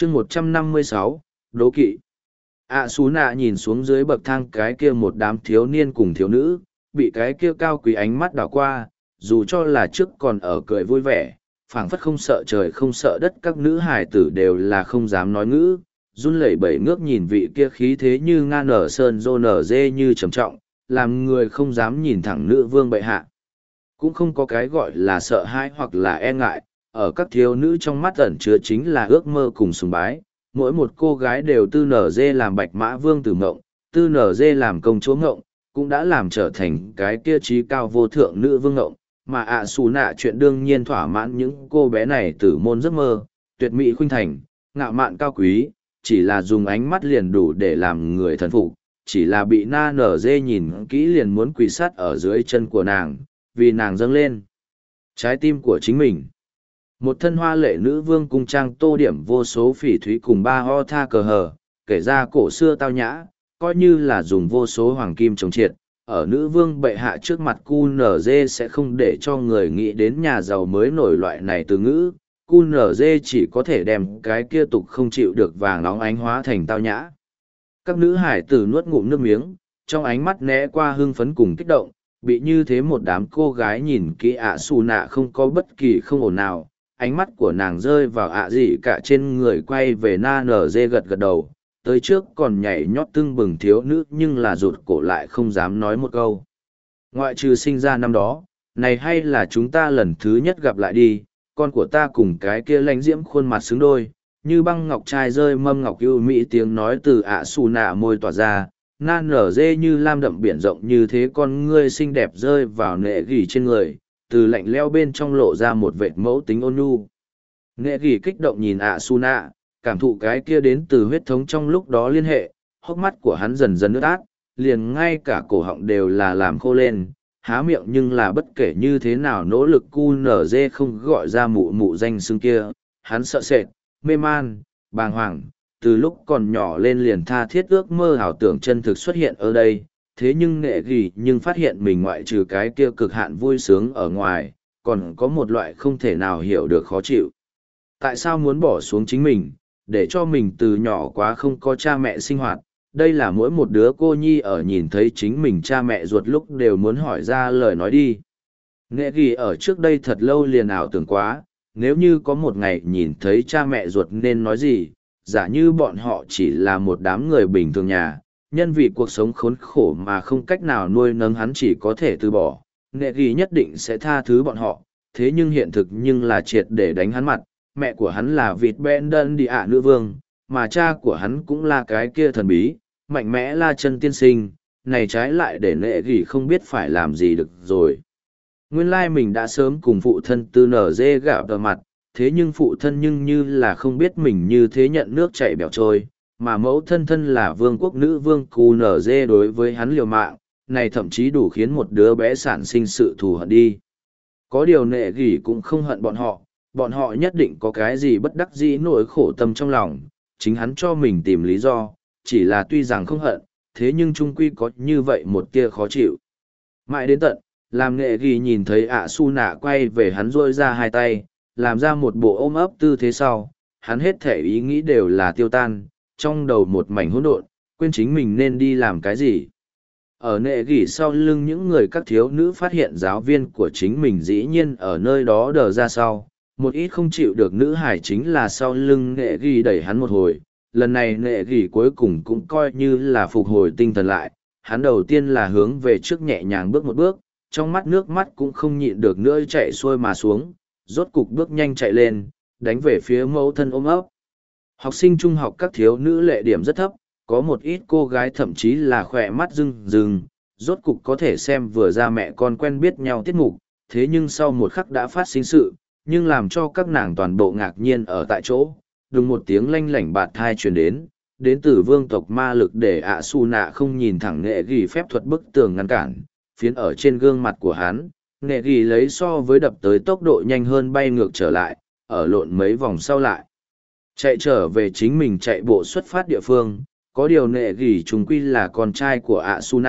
chương 156, đố kỵ. Xú nạ nhìn xuống dưới bậc thang cái kia một đám thiếu niên cùng thiếu nữ, bị cái kia cao quý ánh mắt đảo qua, dù cho là trước còn ở cười vui vẻ, phảng phất không sợ trời không sợ đất, các nữ hải tử đều là không dám nói ngữ, run lẩy bẩy ngước nhìn vị kia khí thế như nga nở sơn rô nở dê như trầm trọng, làm người không dám nhìn thẳng nữ vương bệ hạ. Cũng không có cái gọi là sợ hãi hoặc là e ngại, ở các thiếu nữ trong mắt ẩn chứa chính là ước mơ cùng sùng bái. Mỗi một cô gái đều tư nở dê làm bạch mã vương tử ngộng, tư nở dê làm công chúa ngộng, cũng đã làm trở thành cái kia trí cao vô thượng nữ vương ngộng, mà xù nạ chuyện đương nhiên thỏa mãn những cô bé này tử môn giấc mơ, tuyệt mỹ khuynh thành, ngạo mạn cao quý, chỉ là dùng ánh mắt liền đủ để làm người thần phục, chỉ là bị na nở dê nhìn kỹ liền muốn quỳ sát ở dưới chân của nàng, vì nàng dâng lên trái tim của chính mình. Một thân hoa lệ nữ vương cung trang tô điểm vô số phỉ thúy cùng ba ho tha cờ hờ, kể ra cổ xưa tao nhã, coi như là dùng vô số hoàng kim trồng triệt. Ở nữ vương bệ hạ trước mặt QNZ sẽ không để cho người nghĩ đến nhà giàu mới nổi loại này từ ngữ. QNZ chỉ có thể đem cái kia tục không chịu được vàng óng ánh hóa thành tao nhã. Các nữ hải tử nuốt ngụm nước miếng, trong ánh mắt né qua hưng phấn cùng kích động, bị như thế một đám cô gái nhìn kỹ xù nạ không có bất kỳ không ổn nào. Ánh mắt của nàng rơi vào gì cả trên người, quay về na nở dê gật gật đầu, tới trước còn nhảy nhót tưng bừng thiếu nữ nhưng là rụt cổ lại không dám nói một câu. Ngoại trừ sinh ra năm đó, này hay là chúng ta lần thứ nhất gặp lại đi, con của ta cùng cái kia lãnh diễm khuôn mặt xứng đôi, như băng ngọc trai rơi mâm ngọc ưu mỹ, tiếng nói từ xù nạ môi tỏa ra, na nở dê như lam đậm biển rộng như thế, con ngươi xinh đẹp rơi vào nệ gỉ trên người, từ lạnh leo bên trong lộ ra một vệt mẫu tính ôn nhu. Nệ gỉ kích động nhìn xù nạ, cảm thụ cái kia đến từ huyết thống trong lúc đó liên hệ, hốc mắt của hắn dần dần ướt át, liền ngay cả cổ họng đều là làm khô lên, há miệng nhưng là bất kể như thế nào nỗ lực QNZ không gọi ra mụ mụ danh xưng kia, hắn sợ sệt, mê man, bàng hoàng, từ lúc còn nhỏ lên liền tha thiết ước mơ ảo tưởng chân thực xuất hiện ở đây, thế nhưng nệ gỉ nhưng phát hiện mình ngoại trừ cái kia cực hạn vui sướng ở ngoài, còn có một loại không thể nào hiểu được khó chịu. Tại sao muốn bỏ xuống chính mình, để cho mình từ nhỏ quá không có cha mẹ sinh hoạt? Đây là mỗi một đứa cô nhi ở nhìn thấy chính mình cha mẹ ruột lúc đều muốn hỏi ra lời nói đi. Nghệ ghi ở trước đây thật lâu liền ảo tưởng quá, nếu như có một ngày nhìn thấy cha mẹ ruột nên nói gì, giả như bọn họ chỉ là một đám người bình thường nhà, nhân vì cuộc sống khốn khổ mà không cách nào nuôi nấng hắn chỉ có thể từ bỏ, nghệ ghi nhất định sẽ tha thứ bọn họ, thế nhưng hiện thực nhưng là triệt để đánh hắn mặt. Mẹ của hắn là vịt Benden đi nữ vương, mà cha của hắn cũng là cái kia thần bí, mạnh mẽ la chân tiên sinh, này trái lại để nệ gỉ không biết phải làm gì được rồi. Nguyên lai mình đã sớm cùng phụ thân tư nở dê gạo đờ mặt, thế nhưng phụ thân nhưng như là không biết mình như thế nhận nước chảy bẻo trôi, mà mẫu thân thân là vương quốc nữ vương cù nở dê đối với hắn liều mạng, này thậm chí đủ khiến một đứa bé sản sinh sự thù hận đi. Có điều nệ gỉ cũng không hận bọn họ nhất định có cái gì bất đắc dĩ nỗi khổ tâm trong lòng, chính hắn cho mình tìm lý do, chỉ là tuy rằng không hận, thế nhưng trung quy có như vậy một tia khó chịu. Mãi đến tận, làm nghệ ghi nhìn thấy su nạ quay về hắn rôi ra hai tay, làm ra một bộ ôm ấp tư thế sau, hắn hết thể ý nghĩ đều là tiêu tan, trong đầu một mảnh hỗn độn, quên chính mình nên đi làm cái gì. Ở nệ gỉ sau lưng những người các thiếu nữ phát hiện giáo viên của chính mình dĩ nhiên ở nơi đó đờ ra sau, một ít không chịu được nữ hải chính là sau lưng nệ gỉ đẩy hắn một hồi, lần này nệ gỉ cuối cùng cũng coi như là phục hồi tinh thần lại, hắn đầu tiên là hướng về trước nhẹ nhàng bước một bước, trong mắt nước mắt cũng không nhịn được nữa chạy xuôi mà xuống, rốt cục bước nhanh chạy lên, đánh về phía mẫu thân ôm ấp. Học sinh trung học các thiếu nữ lệ điểm rất thấp, có một ít cô gái thậm chí là khỏe mắt rưng rưng, rốt cục có thể xem vừa ra mẹ con quen biết nhau tiết mục, thế nhưng sau một khắc đã phát sinh sự, nhưng làm cho các nàng toàn bộ ngạc nhiên ở tại chỗ, đùng một tiếng lanh lảnh bạt thai truyền đến từ vương tộc ma lực để su nạ không nhìn thẳng nghệ ghi phép thuật bức tường ngăn cản, phiến ở trên gương mặt của hắn, nghệ ghi lấy so với đập tới tốc độ nhanh hơn bay ngược trở lại, ở lộn mấy vòng sau lại. Chạy trở về chính mình chạy bộ xuất phát địa phương, có điều nghệ ghi chúng quy là con trai của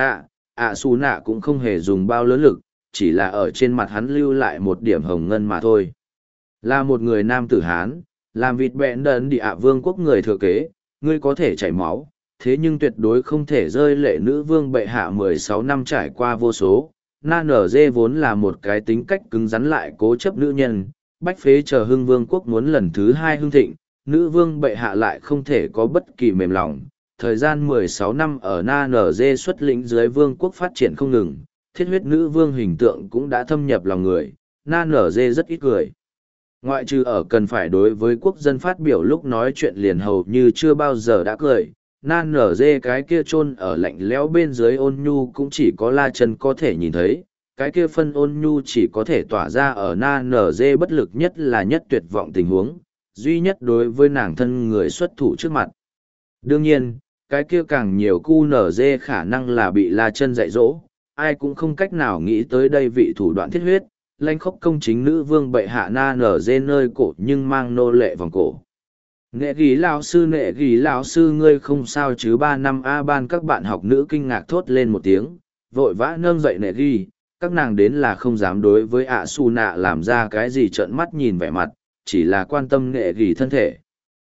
su nạ cũng không hề dùng bao lớn lực, chỉ là ở trên mặt hắn lưu lại một điểm hồng ngân mà thôi. Là một người nam tử Hán, làm vịt bẹn đần địa ạ vương quốc người thừa kế, ngươi có thể chảy máu, thế nhưng tuyệt đối không thể rơi lệ nữ vương bệ hạ 16 năm trải qua vô số. Na nở dê vốn là một cái tính cách cứng rắn lại cố chấp nữ nhân, bách phế chờ hưng vương quốc muốn lần thứ hai hưng thịnh, nữ vương bệ hạ lại không thể có bất kỳ mềm lòng. Thời gian 16 năm ở Na nở dê xuất lĩnh dưới vương quốc phát triển không ngừng, thiết huyết nữ vương hình tượng cũng đã thâm nhập lòng người, Na nở dê rất ít cười. Ngoại trừ ở cần phải đối với quốc dân phát biểu lúc nói chuyện liền hầu như chưa bao giờ đã cười, Na nở dê cái kia chôn ở lạnh lẽo bên dưới ôn nhu cũng chỉ có La Chân có thể nhìn thấy, cái kia phân ôn nhu chỉ có thể tỏa ra ở Na nở dê bất lực nhất là nhất tuyệt vọng tình huống, duy nhất đối với nàng thân người xuất thủ trước mặt. Đương nhiên, cái kia càng nhiều cu nở dê khả năng là bị La Chân dạy dỗ, ai cũng không cách nào nghĩ tới đây vị thủ đoạn thiết huyết, lanh khốc công chính nữ vương bệ hạ Na nở dê nơi cổ nhưng mang nô lệ vòng cổ. Nệ ghi lão sư ngươi không sao chứ 3 năm A ban các bạn học nữ kinh ngạc thốt lên một tiếng, vội vã nâng dậy nệ ghi, các nàng đến là không dám đối với ạ su nạ làm ra cái gì trợn mắt nhìn vẻ mặt, chỉ là quan tâm nệ ghi thân thể.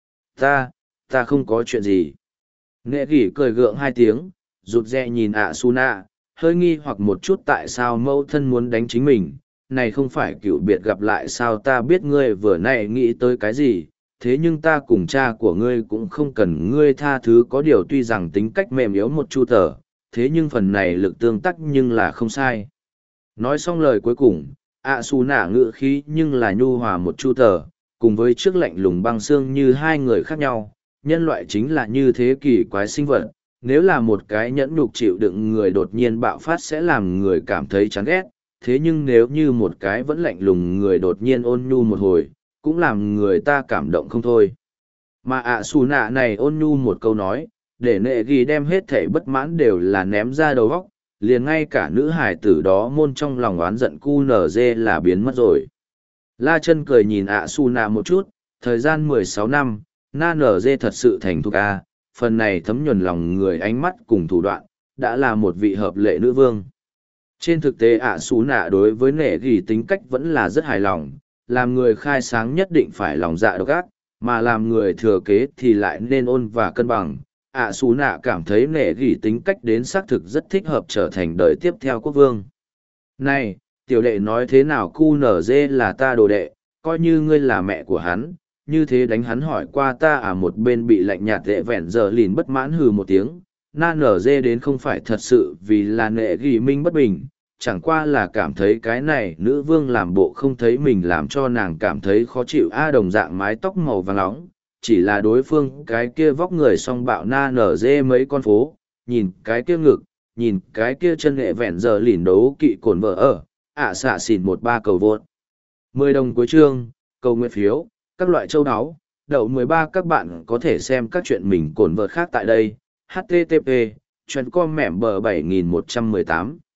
Ta không có chuyện gì. Nệ ghi cười gượng 2 tiếng, rụt rè nhìn ạ su nạ, hơi nghi hoặc một chút tại sao mẫu thân muốn đánh chính mình, này không phải cựu biệt gặp lại sao ta biết ngươi vừa nãy nghĩ tới cái gì. Thế nhưng ta cùng cha của ngươi cũng không cần ngươi tha thứ có điều tuy rằng tính cách mềm yếu một chu tờ, thế nhưng phần này lực tương tác nhưng là không sai. Nói xong lời cuối cùng, ạ xù nạ ngự khí nhưng là nhu hòa một chu tờ, cùng với trước lạnh lùng băng xương như hai người khác nhau, nhân loại chính là như thế kỳ quái sinh vật, nếu là một cái nhẫn nhục chịu đựng người đột nhiên bạo phát sẽ làm người cảm thấy chán ghét, thế nhưng nếu như một cái vẫn lạnh lùng người đột nhiên ôn nhu một hồi, cũng làm người ta cảm động không thôi. Mà ạ xù nạ này ôn nhu một câu nói, để nệ ghi đem hết thể bất mãn đều là ném ra đầu góc, liền ngay cả nữ hải tử đó môn trong lòng oán giận cu nở dê là biến mất rồi. La Chân cười nhìn ạ xù nạ một chút, thời gian 16 năm, Na nở dê thật sự thành thục A, phần này thấm nhuần lòng người ánh mắt cùng thủ đoạn, đã là một vị hợp lệ nữ vương. Trên thực tế ạ xù nạ đối với nệ ghi tính cách vẫn là rất hài lòng, làm người khai sáng nhất định phải lòng dạ độc ác, mà làm người thừa kế thì lại nên ôn và cân bằng. ạ xù nạ cảm thấy nệ gỉ tính cách đến xác thực rất thích hợp trở thành đời tiếp theo quốc vương. Này, tiểu đệ nói thế nào cu nở dê là ta đồ đệ, coi như ngươi là mẹ của hắn, như thế đánh hắn hỏi qua ta à một bên bị lạnh nhạt đệ vẹn giờ lìn bất mãn hừ một tiếng, na nở dê đến không phải thật sự vì là nệ gỉ minh bất bình. Chẳng qua là cảm thấy cái này nữ vương làm bộ không thấy mình làm cho nàng cảm thấy khó chịu đồng dạng mái tóc màu vàng nóng, chỉ là đối phương cái kia vóc người song bạo na nở dê mấy con phố, nhìn cái kia ngực, nhìn cái kia chân nghệ vẹn giờ lỉn đấu kỵ cồn vợ ở, xạ xỉn 13 cầu vượt. 10 đồng cuối chương, cầu nguyện phiếu, các loại châu áo, đậu 13 các bạn có thể xem các chuyện mình cồn vợt khác tại đây, http, chuyện com mẻm bờ 7118.